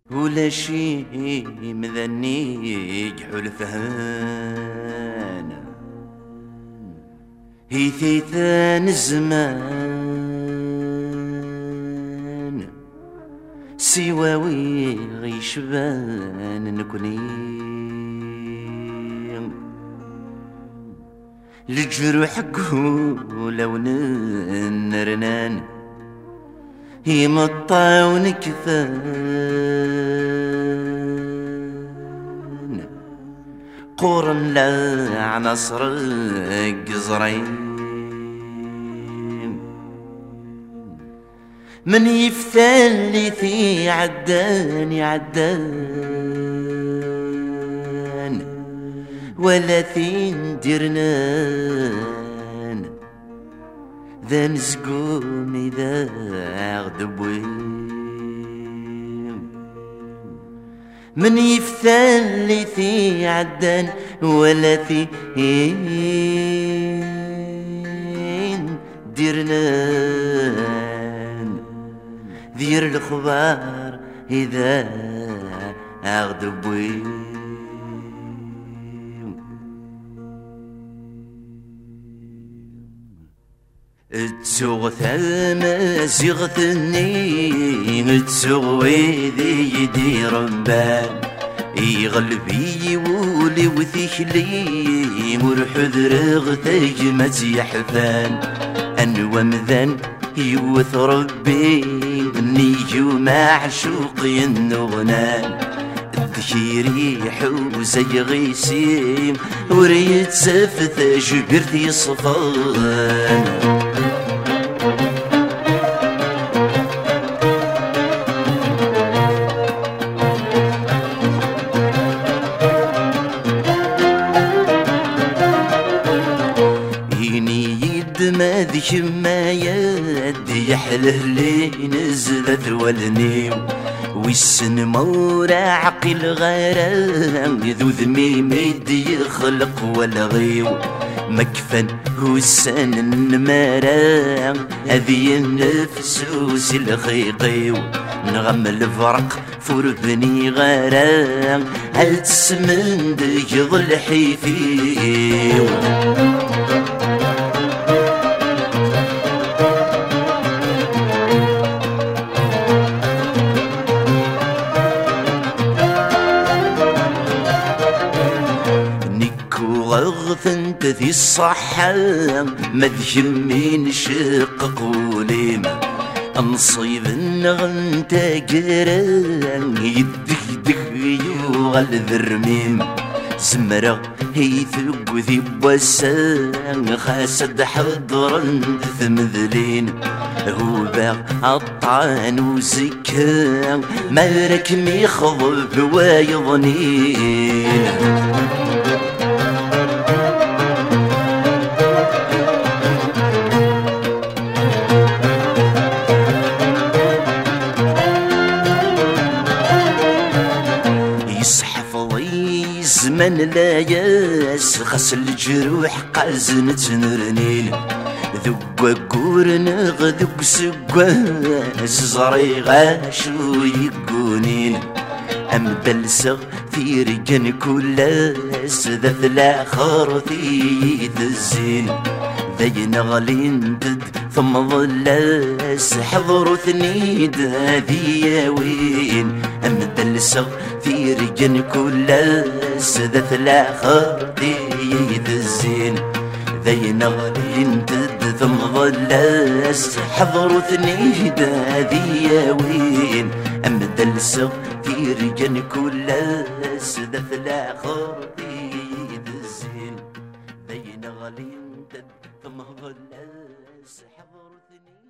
ولا شي مذني جحول فهان هي ثيثان الزمان سواوي غيشبان نكوني الجروح لو نرنان يمطاون كفان قرن لا نصر قزرين من يفتان لي في عدان ولا ثين درنان ذا نزقوم إذا غدبوين من يفتان لي في عدان ولا ثين درنان ذير الخبار إذا أغدبوين تسوغ ثالما زيغتني تسوغ ويدي يدي ربان يغلبي ولي وثيخلي مرحذر غتجمت يحفان أنوى مذن يوث ربي نيجو معشوقي النغنان الذكيري حوزي غيسيم وريت سفث جبرتي صفان ما ذي ما يدي يحله لي نزلت والنيو والسن مورا عقل غيران ذو ذميم يدي يخلق والغيو مكفن هو السن النمارا هذي النفس الخيقيو نغم الفرق فور بني غيران هل تسمن يظل حيفيو غثنت ذي الصحة ما ذيمين شق قوليم انصيب النغن تاقران يدك يوغل ذرميم زمرة هي ثق ذي بوسان خاسد حضرا ثمذلين هو باغ الطعن وزكان مالك ميخضب وايضنين زمن لا ياس خس الجروح قازن تنرنين ذوق قورن غذوق سقاس زري غاشو يقونين أم دلسغ في رجن كلاس ذات الآخر في الزين ذي نغلين دد ثم ظلاس حضروا ثنيد هذي وين أم دلسغ في رجن كلاس ذات الآخر في الزين ذي نغلين دد ثم ظلاس حضروا ثنيد هذي وين أم دلسغ في رجن كلاس ذات الآخر في الزين ذي نغلين دد ثم ظلاس حضروا ثنيد